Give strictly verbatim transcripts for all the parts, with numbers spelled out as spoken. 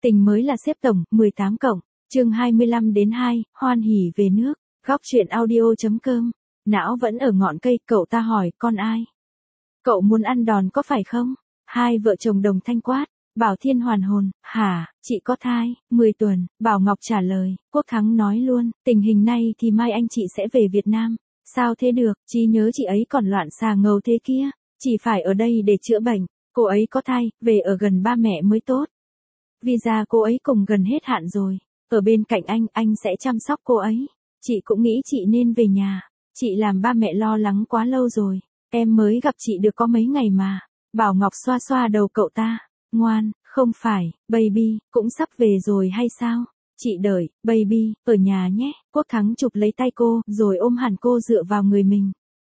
Tình mới là xếp tổng, mười tám cộng, chương hai mươi lăm đến hai, hoan hỉ về nước, góc truyện audio chấm com. Não vẫn ở ngọn cây, cậu ta hỏi, con ai? Cậu muốn ăn đòn có phải không? Hai vợ chồng đồng thanh quát. Bảo Thiên hoàn hồn, hả, chị có thai, mười tuần, Bảo Ngọc trả lời, Quốc Thắng nói luôn, tình hình này thì mai anh chị sẽ về Việt Nam. Sao thế được, trí nhớ chị ấy còn loạn xà ngầu thế kia, chỉ phải ở đây để chữa bệnh, cô ấy có thai, về ở gần ba mẹ mới tốt. Visa cô ấy cùng gần hết hạn rồi, ở bên cạnh anh, anh sẽ chăm sóc cô ấy. Chị cũng nghĩ chị nên về nhà, chị làm ba mẹ lo lắng quá lâu rồi, em mới gặp chị được có mấy ngày mà. Bảo Ngọc xoa xoa đầu cậu ta. Ngoan, không phải, baby, cũng sắp về rồi hay sao? Chị đợi, baby, ở nhà nhé. Quốc Thắng chụp lấy tay cô, rồi ôm hẳn cô dựa vào người mình.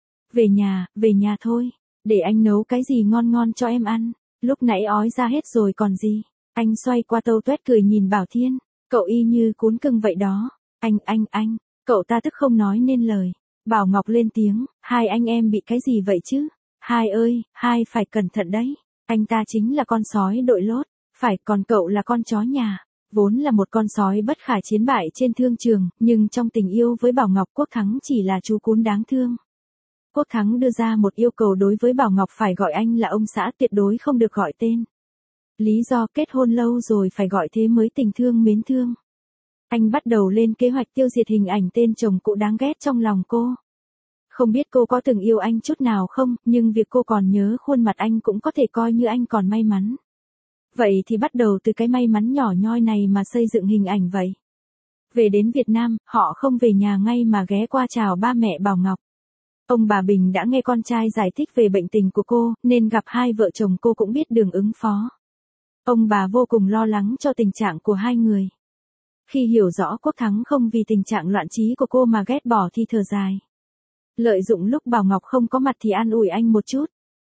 Về nhà, về nhà thôi. Để anh nấu cái gì ngon ngon cho em ăn. Lúc nãy ói ra hết rồi còn gì. Anh xoay qua tâu tuét cười nhìn Bảo Thiên. Cậu y như cún cưng vậy đó. Anh, anh, anh. Cậu ta tức không nói nên lời. Bảo Ngọc lên tiếng. Hai anh em bị cái gì vậy chứ? Hai ơi, hai phải cẩn thận đấy. Anh ta chính là con sói đội lốt, phải, còn cậu là con chó nhà. Vốn là một con sói bất khả chiến bại trên thương trường, nhưng trong tình yêu với Bảo Ngọc, Quốc Thắng chỉ là chú cún đáng thương. Quốc Thắng đưa ra một yêu cầu đối với Bảo Ngọc, phải gọi anh là ông xã, tuyệt đối không được gọi tên. Lý do kết hôn lâu rồi phải gọi thế mới tình thương mến thương. Anh bắt đầu lên kế hoạch tiêu diệt hình ảnh tên chồng cũ đáng ghét trong lòng cô. Không biết cô có từng yêu anh chút nào không, nhưng việc cô còn nhớ khuôn mặt anh cũng có thể coi như anh còn may mắn. Vậy thì bắt đầu từ cái may mắn nhỏ nhoi này mà xây dựng hình ảnh vậy. Về đến Việt Nam, họ không về nhà ngay mà ghé qua chào ba mẹ Bảo Ngọc. Ông bà Bình đã nghe con trai giải thích về bệnh tình của cô, nên gặp hai vợ chồng cô cũng biết đường ứng phó. Ông bà vô cùng lo lắng cho tình trạng của hai người. Khi hiểu rõ Quốc Thắng không vì tình trạng loạn trí của cô mà ghét bỏ thì thở dài. Lợi dụng lúc Bảo Ngọc không có mặt thì an ủi anh một chút.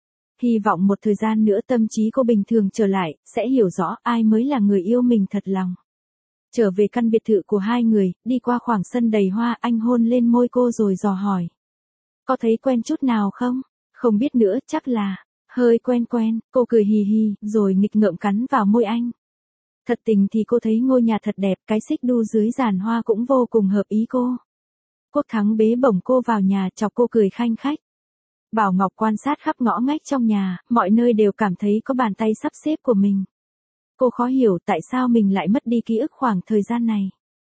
Hy vọng một thời gian nữa tâm trí cô bình thường trở lại, sẽ hiểu rõ ai mới là người yêu mình thật lòng. Trở về căn biệt thự của hai người, đi qua khoảng sân đầy hoa, anh hôn lên môi cô rồi dò hỏi. Có thấy quen chút nào không? Không biết nữa, chắc là hơi quen quen. Cô cười hì hì, rồi nghịch ngợm cắn vào môi anh. Thật tình thì cô thấy ngôi nhà thật đẹp, cái xích đu dưới giàn hoa cũng vô cùng hợp ý cô. Quốc Thắng bế bổng cô vào nhà, chọc cô cười khanh khách. Bảo Ngọc quan sát khắp ngõ ngách trong nhà, mọi nơi đều cảm thấy có bàn tay sắp xếp của mình. Cô khó hiểu tại sao mình lại mất đi ký ức khoảng thời gian này.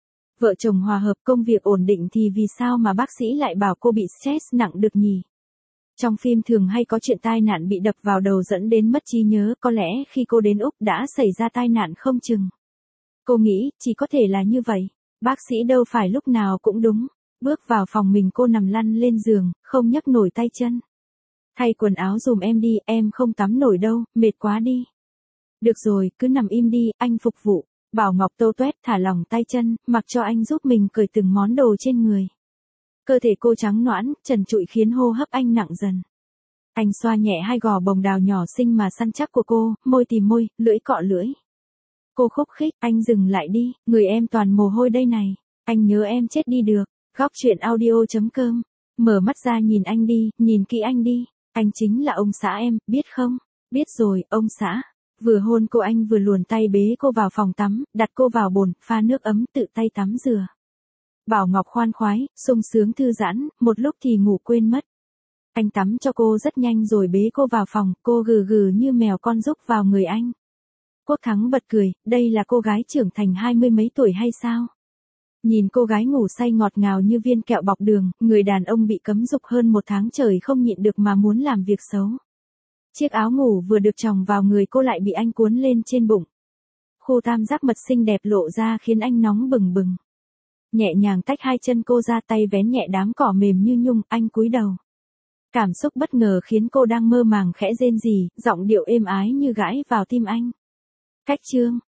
Vợ chồng hòa hợp, công việc ổn định thì vì sao mà bác sĩ lại bảo cô bị stress nặng được nhỉ? Trong phim thường hay có chuyện tai nạn bị đập vào đầu dẫn đến mất trí nhớ, có lẽ khi cô đến Úc đã xảy ra tai nạn không chừng. Cô nghĩ, chỉ có thể là như vậy. Bác sĩ đâu phải lúc nào cũng đúng. Bước vào phòng mình, cô nằm lăn lên giường, không nhấc nổi tay chân. Thay quần áo dùm em đi, em không tắm nổi đâu, mệt quá đi. Được rồi, cứ nằm im đi, anh phục vụ. Bảo Ngọc tâu tuét thả lỏng tay chân, mặc cho anh giúp mình cởi từng món đồ trên người. Cơ thể cô trắng nõn, trần trụi khiến hô hấp anh nặng dần. Anh xoa nhẹ hai gò bồng đào nhỏ xinh mà săn chắc của cô, môi tìm môi, lưỡi cọ lưỡi. Cô khúc khích, anh dừng lại đi, người em toàn mồ hôi đây này. Anh nhớ em chết đi được. Góc truyện audio chấm com. Mở mắt ra nhìn anh đi, nhìn kỹ anh đi. Anh chính là ông xã em, biết không? Biết rồi, ông xã. Vừa hôn cô anh vừa luồn tay bế cô vào phòng tắm, đặt cô vào bồn, pha nước ấm tự tay tắm rửa. Bảo Ngọc khoan khoái, sung sướng thư giãn, một lúc thì ngủ quên mất. Anh tắm cho cô rất nhanh rồi bế cô vào phòng, cô gừ gừ như mèo con rúc vào người anh. Quốc Thắng bật cười, đây là cô gái trưởng thành hai mươi mấy tuổi hay sao? Nhìn cô gái ngủ say ngọt ngào như viên kẹo bọc đường, người đàn ông bị cấm dục hơn một tháng trời không nhịn được mà muốn làm việc xấu. Chiếc áo ngủ vừa được choàng vào người cô lại bị anh cuốn lên trên bụng. Khu tam giác mật xinh đẹp lộ ra khiến anh nóng bừng bừng. Nhẹ nhàng tách hai chân cô ra, tay vén nhẹ đám cỏ mềm như nhung, anh cúi đầu. Cảm xúc bất ngờ khiến cô đang mơ màng khẽ rên rỉ, giọng điệu êm ái như gãi vào tim anh. Cách chương